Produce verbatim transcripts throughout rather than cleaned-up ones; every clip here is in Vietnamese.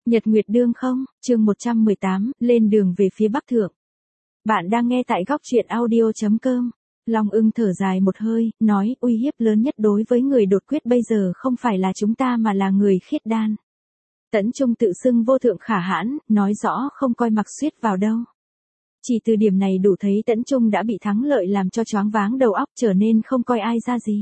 Nhật Nguyệt Đương không, chương một trăm mười tám, lên đường về phía Bắc Thượng. Bạn đang nghe tại góc truyện audio chấm com. Long Ưng thở dài một hơi, nói uy hiếp lớn nhất đối với người đột quyết bây giờ không phải là chúng ta mà là người khiết đan. Tấn Trung tự xưng vô thượng khả hãn, nói rõ không coi Mạc Xuyết vào đâu. Chỉ từ điểm này đủ thấy Tấn Trung đã bị thắng lợi làm cho choáng váng đầu óc, trở nên không coi ai ra gì.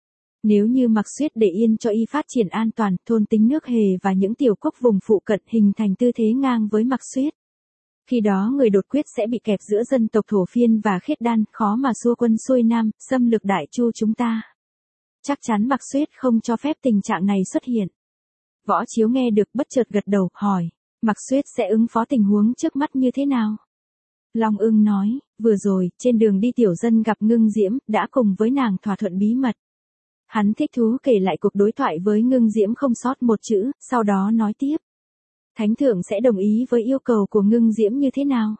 Nếu như Mạc Xuyết để yên cho y phát triển an toàn, thôn tính nước Hề và những tiểu quốc vùng phụ cận hình thành tư thế ngang với Mạc Xuyết. Khi đó người đột quyết sẽ bị kẹp giữa dân tộc Thổ Phiên và Khiết Đan, khó mà xua quân xuôi Nam, xâm lược Đại Chu chúng ta. Chắc chắn Mạc Xuyết không cho phép tình trạng này xuất hiện. Võ Chiếu nghe được bất chợt gật đầu, hỏi, Mạc Xuyết sẽ ứng phó tình huống trước mắt như thế nào? Long Ưng nói, vừa rồi, trên đường đi tiểu dân gặp Ngưng Diễm, đã cùng với nàng thỏa thuận bí mật. Hắn thích thú kể lại cuộc đối thoại với Ngưng Diễm không sót một chữ, sau đó nói tiếp. Thánh thượng sẽ đồng ý với yêu cầu của Ngưng Diễm như thế nào?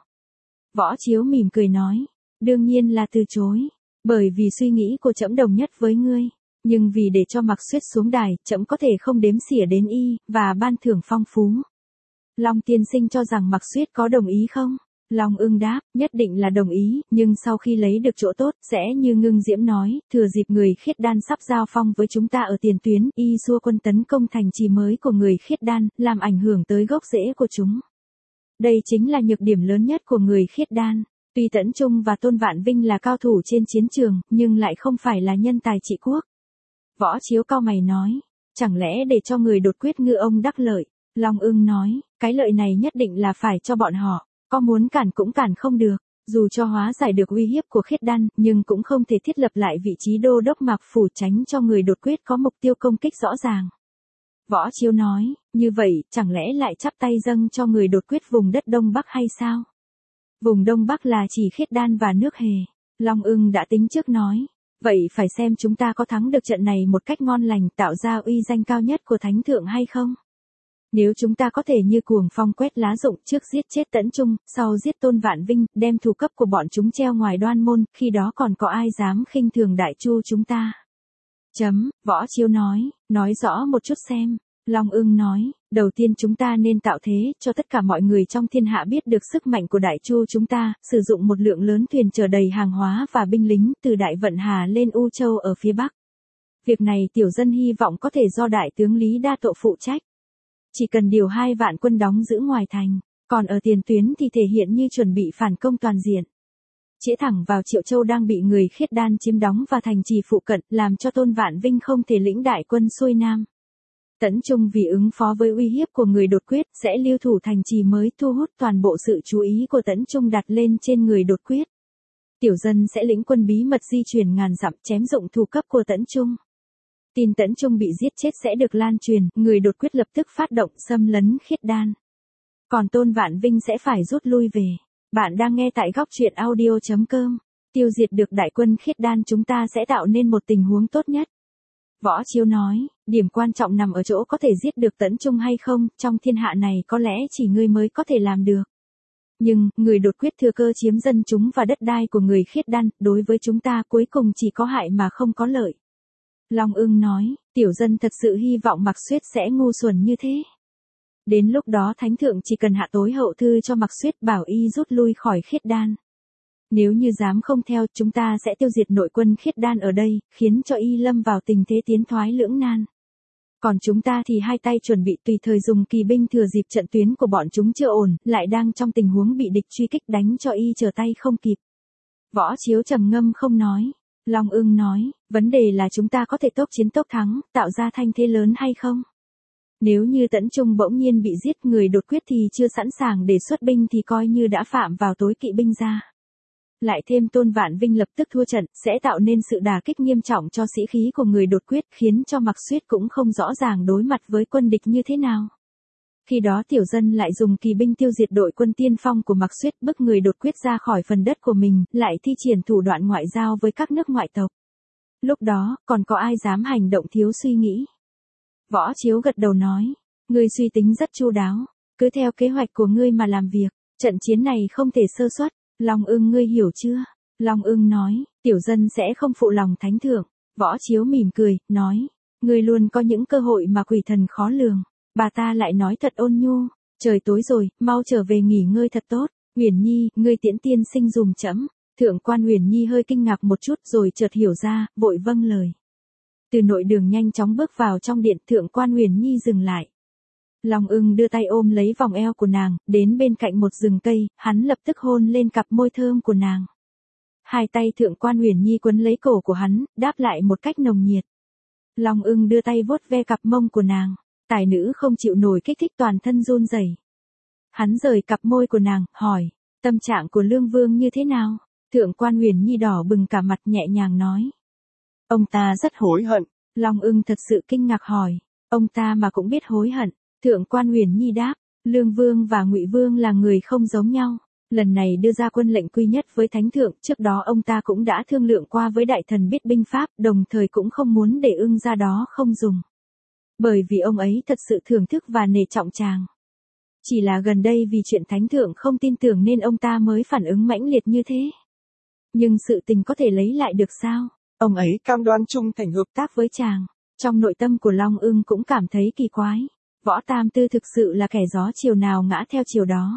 Võ Chiếu mỉm cười nói, đương nhiên là từ chối, bởi vì suy nghĩ của trẫm đồng nhất với ngươi, nhưng vì để cho Mạc Xuyết xuống đài, trẫm có thể không đếm xỉa đến y, và ban thưởng phong phú. Long tiên sinh cho rằng Mạc Xuyết có đồng ý không? Long Ưng đáp, nhất định là đồng ý, nhưng sau khi lấy được chỗ tốt, sẽ như Ngưng Diễm nói, thừa dịp người Khiết Đan sắp giao phong với chúng ta ở tiền tuyến, y xua quân tấn công thành trì mới của người Khiết Đan, làm ảnh hưởng tới gốc rễ của chúng. Đây chính là nhược điểm lớn nhất của người Khiết Đan. Tuy Tấn Trung và Tôn Vạn Vinh là cao thủ trên chiến trường, nhưng lại không phải là nhân tài trị quốc. Võ Chiếu cau mày nói, chẳng lẽ để cho người đột quyết ngư ông đắc lợi? Long Ưng nói, cái lợi này nhất định là phải cho bọn họ. Có muốn cản cũng cản không được, dù cho hóa giải được uy hiếp của Khiết Đan, nhưng cũng không thể thiết lập lại vị trí đô đốc Mạc Phủ tránh cho người đột quyết có mục tiêu công kích rõ ràng. Võ Chiếu nói, như vậy, chẳng lẽ lại chắp tay dâng cho người đột quyết vùng đất Đông Bắc hay sao? Vùng Đông Bắc là chỉ Khiết Đan và nước Hề. Long Ưng đã tính trước nói, vậy phải xem chúng ta có thắng được trận này một cách ngon lành, tạo ra uy danh cao nhất của Thánh Thượng hay không? Nếu chúng ta có thể như cuồng phong quét lá rụng, trước giết chết Tấn Trung, sau giết Tôn Vạn Vinh, đem thủ cấp của bọn chúng treo ngoài đoan môn, khi đó còn có ai dám khinh thường Đại Chu chúng ta? Chấm, Võ Chiếu nói, nói rõ một chút xem. Long Ưng nói, đầu tiên chúng ta nên tạo thế, cho tất cả mọi người trong thiên hạ biết được sức mạnh của Đại Chu chúng ta, sử dụng một lượng lớn thuyền chở đầy hàng hóa và binh lính, từ Đại Vận Hà lên U Châu ở phía Bắc. Việc này tiểu dân hy vọng có thể do Đại tướng Lý Đa Tộ phụ trách. Chỉ cần điều hai vạn quân đóng giữ ngoài thành, còn ở tiền tuyến thì thể hiện như chuẩn bị phản công toàn diện. Chĩa thẳng vào Triệu Châu đang bị người Khiết Đan chiếm đóng và thành trì phụ cận, làm cho Tôn Vạn Vinh không thể lĩnh đại quân xuôi Nam. Tấn Trung vì ứng phó với uy hiếp của người đột quyết, sẽ lưu thủ thành trì mới, thu hút toàn bộ sự chú ý của Tấn Trung đặt lên trên người đột quyết. Tiểu dân sẽ lĩnh quân bí mật di chuyển ngàn dặm chém dụng thủ cấp của Tấn Trung. Tin Tấn Trung bị giết chết sẽ được lan truyền, người đột quyết lập tức phát động xâm lấn Khiết Đan. Còn Tôn Vạn Vinh sẽ phải rút lui về. Bạn đang nghe tại góc truyện audio chấm com. Tiêu diệt được đại quân Khiết Đan chúng ta sẽ tạo nên một tình huống tốt nhất. Võ Chiếu nói, điểm quan trọng nằm ở chỗ có thể giết được Tấn Trung hay không, trong thiên hạ này có lẽ chỉ ngươi mới có thể làm được. Nhưng, người đột quyết thừa cơ chiếm dân chúng và đất đai của người Khiết Đan, đối với chúng ta cuối cùng chỉ có hại mà không có lợi. Long Ưng nói, tiểu dân thật sự hy vọng Mạc Xuyết sẽ ngu xuẩn như thế. Đến lúc đó Thánh Thượng chỉ cần hạ tối hậu thư cho Mạc Xuyết bảo y rút lui khỏi Khiết Đan. Nếu như dám không theo, chúng ta sẽ tiêu diệt nội quân Khiết Đan ở đây, khiến cho y lâm vào tình thế tiến thoái lưỡng nan. Còn chúng ta thì hai tay chuẩn bị tùy thời dùng kỳ binh thừa dịp trận tuyến của bọn chúng chưa ổn, lại đang trong tình huống bị địch truy kích đánh cho y trở tay không kịp. Võ Chiếu trầm ngâm không nói. Long Ưng nói, vấn đề là chúng ta có thể tốc chiến tốc thắng, tạo ra thanh thế lớn hay không? Nếu như Tấn Trung bỗng nhiên bị giết, người đột quyết thì chưa sẵn sàng để xuất binh thì coi như đã phạm vào tối kỵ binh ra. Lại thêm Tôn Vạn Vinh lập tức thua trận, sẽ tạo nên sự đả kích nghiêm trọng cho sĩ khí của người đột quyết, khiến cho Mạc Xuyết cũng không rõ ràng đối mặt với quân địch như thế nào. Khi đó tiểu dân lại dùng kỳ binh tiêu diệt đội quân tiên phong của Mạc Xuyết, bức người đột quyết ra khỏi phần đất của mình, lại thi triển thủ đoạn ngoại giao với các nước ngoại tộc. Lúc đó, còn có ai dám hành động thiếu suy nghĩ? Võ Chiếu gật đầu nói, ngươi suy tính rất chu đáo, cứ theo kế hoạch của ngươi mà làm việc, trận chiến này không thể sơ suất. Long Ưng ngươi hiểu chưa? Long Ưng nói, tiểu dân sẽ không phụ lòng Thánh Thượng. Võ Chiếu mỉm cười, nói, ngươi luôn có những cơ hội mà quỷ thần khó lường. Bà ta lại nói thật ôn nhu, trời tối rồi, mau trở về nghỉ ngơi thật tốt. Uyển Nhi, ngươi tiễn tiên sinh dùm trẫm. Thượng quan Uyển Nhi hơi kinh ngạc một chút rồi chợt hiểu ra, vội vâng lời. Từ nội đường nhanh chóng bước vào trong điện, thượng quan Uyển Nhi dừng lại. Long Ưng đưa tay ôm lấy vòng eo của nàng, đến bên cạnh một rừng cây, hắn lập tức hôn lên cặp môi thơm của nàng. Hai tay thượng quan Uyển Nhi quấn lấy cổ của hắn, đáp lại một cách nồng nhiệt. Long Ưng đưa tay vuốt ve cặp mông của nàng, tài nữ không chịu nổi kích thích toàn thân run rẩy. Hắn rời cặp môi của nàng, hỏi, tâm trạng của Lương Vương như thế nào? Thượng quan Uyển Nhi đỏ bừng cả mặt nhẹ nhàng nói. Ông ta rất hối hận. Long Ưng thật sự kinh ngạc hỏi, ông ta mà cũng biết hối hận. Thượng quan Uyển Nhi đáp, Lương Vương và Ngụy Vương là người không giống nhau. Lần này đưa ra quân lệnh quy nhất với Thánh Thượng, trước đó ông ta cũng đã thương lượng qua với đại thần biết binh pháp, đồng thời cũng không muốn để ưng ra đó không dùng. Bởi vì ông ấy thật sự thưởng thức và nể trọng chàng. Chỉ là gần đây vì chuyện Thánh Thượng không tin tưởng nên ông ta mới phản ứng mãnh liệt như thế. Nhưng sự tình có thể lấy lại được sao? Ông ấy cam đoan trung thành hợp tác với chàng. Trong nội tâm của Long Ưng cũng cảm thấy kỳ quái. Võ Tam Tư thực sự là kẻ gió chiều nào ngã theo chiều đó.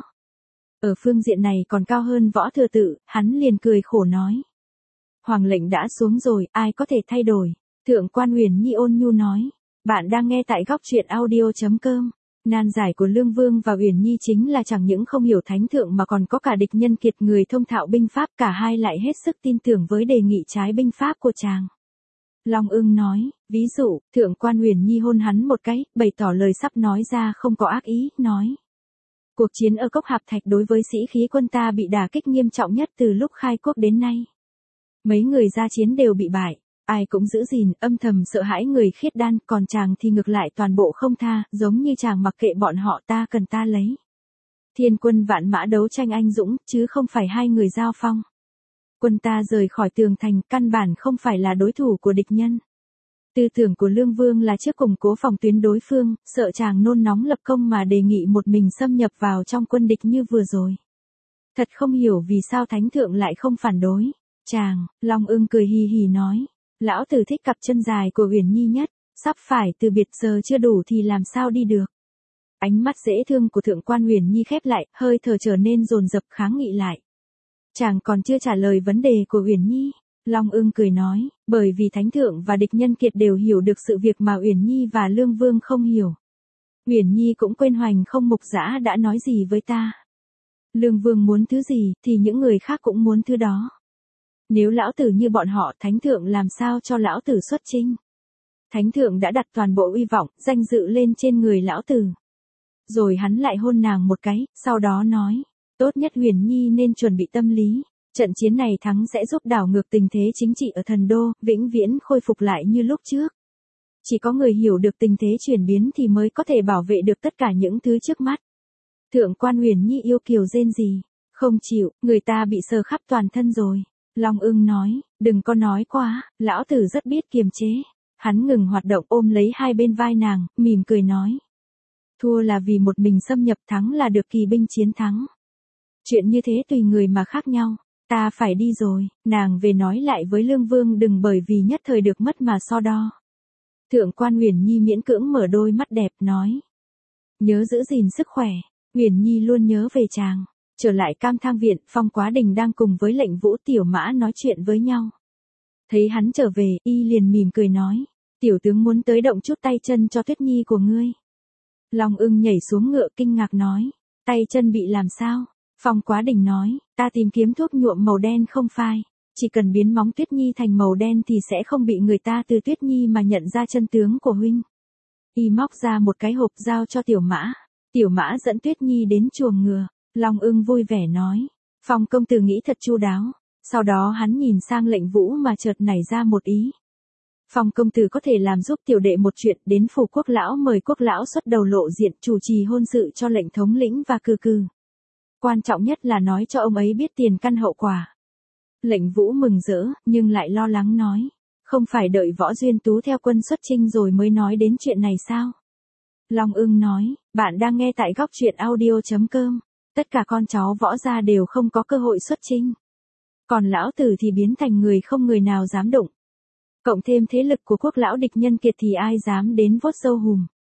Ở phương diện này còn cao hơn Võ Thừa Tự, hắn liền cười khổ nói. Hoàng lệnh đã xuống rồi, ai có thể thay đổi? Thượng quan Uyển Nhi ôn nhu nói. Bạn đang nghe tại góc truyện audio chấm com. Nan giải của Lương Vương và Uyển Nhi chính là chẳng những không hiểu Thánh Thượng mà còn có cả địch nhân kiệt người thông thạo binh pháp, cả hai lại hết sức tin tưởng với đề nghị trái binh pháp của chàng. Long Ưng nói, ví dụ, Thượng quan Uyển Nhi hôn hắn một cái, bày tỏ lời sắp nói ra không có ác ý, nói. Cuộc chiến ở Cốc Hạp Thạch đối với sĩ khí quân ta bị đả kích nghiêm trọng nhất từ lúc khai quốc đến nay. Mấy người ra chiến đều bị bại, ai cũng giữ gìn, âm thầm sợ hãi người khiết đan, còn chàng thì ngược lại toàn bộ không tha, giống như chàng mặc kệ bọn họ, ta cần ta lấy. Thiên quân vạn mã đấu tranh anh dũng, chứ không phải hai người giao phong. Quân ta rời khỏi tường thành, căn bản không phải là đối thủ của địch nhân. Tư tưởng của Lương Vương là trước củng cố phòng tuyến đối phương, sợ chàng nôn nóng lập công mà đề nghị một mình xâm nhập vào trong quân địch như vừa rồi. Thật không hiểu vì sao Thánh Thượng lại không phản đối. Chàng, Long Ưng cười hì hì nói, lão tử thích cặp chân dài của Uyển Nhi nhất, sắp phải từ biệt giờ chưa đủ thì làm sao đi được. Ánh mắt dễ thương của Thượng quan Uyển Nhi khép lại, hơi thở trở nên dồn dập kháng nghị lại. Chàng còn chưa trả lời vấn đề của Uyển Nhi. Long Ưng cười nói, bởi vì Thánh Thượng và địch nhân kiệt đều hiểu được sự việc mà Uyển Nhi và Lương Vương không hiểu. Uyển Nhi cũng quên Hoành Không Mục Dã đã nói gì với ta. Lương Vương muốn thứ gì thì những người khác cũng muốn thứ đó. Nếu lão tử như bọn họ, Thánh Thượng làm sao cho lão tử xuất chinh? Thánh Thượng đã đặt toàn bộ uy vọng, danh dự lên trên người lão tử. Rồi hắn lại hôn nàng một cái, sau đó nói, tốt nhất Uyển Nhi nên chuẩn bị tâm lý. Trận chiến này thắng sẽ giúp đảo ngược tình thế chính trị ở thần đô, vĩnh viễn khôi phục lại như lúc trước. Chỉ có người hiểu được tình thế chuyển biến thì mới có thể bảo vệ được tất cả những thứ trước mắt. Thượng quan Uyển Nhi yêu kiều rên rỉ, không chịu, người ta bị sờ khắp toàn thân rồi. Long Ưng nói, đừng có nói quá, lão tử rất biết kiềm chế. Hắn ngừng hoạt động ôm lấy hai bên vai nàng, mỉm cười nói. Thua là vì một mình xâm nhập, thắng là được kỳ binh chiến thắng. Chuyện như thế tùy người mà khác nhau. Ta phải đi rồi, nàng về nói lại với Lương Vương đừng bởi vì nhất thời được mất mà so đo. Thượng quan Uyển Nhi miễn cưỡng mở đôi mắt đẹp nói. Nhớ giữ gìn sức khỏe, Uyển Nhi luôn nhớ về chàng. Trở lại Cam Thang Viện, Phong Quá Đình đang cùng với Lệnh Vũ Tiểu Mã nói chuyện với nhau. Thấy hắn trở về, y liền mỉm cười nói. Tiểu tướng muốn tới động chút tay chân cho Tuyết Nhi của ngươi. Long Ưng nhảy xuống ngựa kinh ngạc nói. Tay chân bị làm sao? Phong Quá Đình nói, ta tìm kiếm thuốc nhuộm màu đen không phai, chỉ cần biến móng Tuyết Nhi thành màu đen thì sẽ không bị người ta từ Tuyết Nhi mà nhận ra chân tướng của huynh. Y móc ra một cái hộp giao cho Tiểu Mã, Tiểu Mã dẫn Tuyết Nhi đến chuồng ngựa, Long Ưng vui vẻ nói, Phong công tử nghĩ thật chu đáo, sau đó hắn nhìn sang Lệnh Vũ mà chợt nảy ra một ý. Phong công tử có thể làm giúp tiểu đệ một chuyện, đến phủ quốc lão mời quốc lão xuất đầu lộ diện chủ trì hôn sự cho Lệnh thống lĩnh và cừ cừ. Quan trọng nhất là nói cho ông ấy biết tiền căn hậu quả. Lệnh Vũ mừng rỡ, nhưng lại lo lắng nói. Không phải đợi Võ Duyên Tú theo quân xuất chinh rồi mới nói đến chuyện này sao? Long Ưng nói, bạn đang nghe tại góc truyện audio chấm com. Tất cả con cháu Võ gia đều không có cơ hội xuất chinh. Còn lão tử thì biến thành người không người nào dám đụng. Cộng thêm thế lực của quốc lão địch nhân kiệt thì ai dám đến vuốt sâu hùm.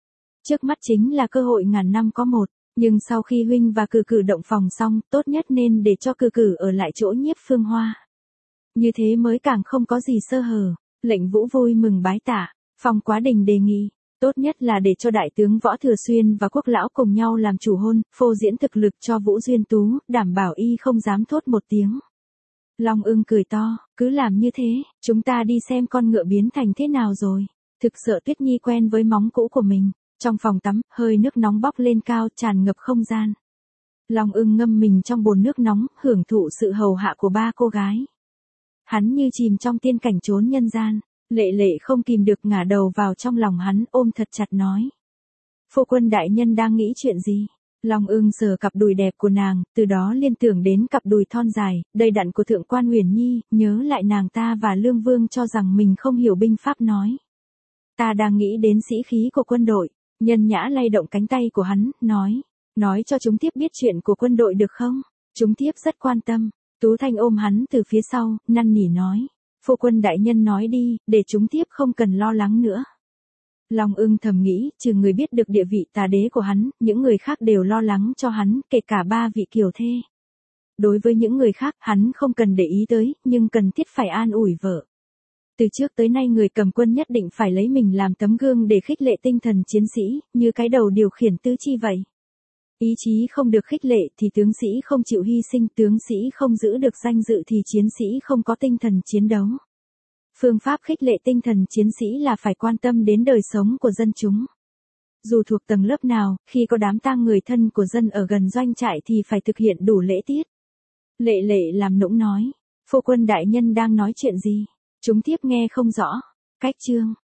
Trước mắt chính là cơ hội ngàn năm có một, nhưng sau khi huynh và Cử Cử động phòng xong, tốt nhất nên để cho Cử Cử ở lại chỗ Nhiếp Phương Hoa. Như thế mới càng không có gì sơ hở. Lệnh Vũ vui mừng bái tạ, Phong Quá Đình đề nghị, tốt nhất là để cho đại tướng Võ Thừa Xuyên và Quốc lão cùng nhau làm chủ hôn, phô diễn thực lực cho Vũ Duyên Tú, đảm bảo y không dám thốt một tiếng. Long Ưng cười to, cứ làm như thế, chúng ta đi xem con ngựa biến thành thế nào rồi. Thực sợ Tuyết Nhi quen với móng cũ của mình. Trong phòng tắm, hơi nước nóng bốc lên cao tràn ngập không gian. Long Ưng ngâm mình trong bồn nước nóng, hưởng thụ sự hầu hạ của ba cô gái. Hắn như chìm trong tiên cảnh trốn nhân gian, Lệ Lệ không kìm được ngả đầu vào trong lòng hắn, ôm thật chặt nói. Phu quân đại nhân đang nghĩ chuyện gì? Long Ưng sờ cặp đùi đẹp của nàng, từ đó liên tưởng đến cặp đùi thon dài, đầy đặn của Thượng quan Huyền Nhi, nhớ lại nàng ta và Lương Vương cho rằng mình không hiểu binh pháp nói. Ta đang nghĩ đến sĩ khí của quân đội. Nhân Nhã lay động cánh tay của hắn, nói. Nói cho chúng tiếp biết chuyện của quân đội được không? Chúng tiếp rất quan tâm. Tú Thanh ôm hắn từ phía sau, năn nỉ nói. Phu quân đại nhân nói đi, để chúng tiếp không cần lo lắng nữa. Long Ưng thầm nghĩ, trừ người biết được địa vị tà đế của hắn, những người khác đều lo lắng cho hắn, kể cả ba vị kiều thê. Đối với những người khác, hắn không cần để ý tới, nhưng cần thiết phải an ủi vợ. Từ trước tới nay người cầm quân nhất định phải lấy mình làm tấm gương để khích lệ tinh thần chiến sĩ, như cái đầu điều khiển tứ chi vậy. Ý chí không được khích lệ thì tướng sĩ không chịu hy sinh, tướng sĩ không giữ được danh dự thì chiến sĩ không có tinh thần chiến đấu. Phương pháp khích lệ tinh thần chiến sĩ là phải quan tâm đến đời sống của dân chúng. Dù thuộc tầng lớp nào, khi có đám tang người thân của dân ở gần doanh trại thì phải thực hiện đủ lễ tiết. Lệ Lệ làm nũng nói, phu quân đại nhân đang nói chuyện gì? Chúng tiếp nghe không rõ. Cách chương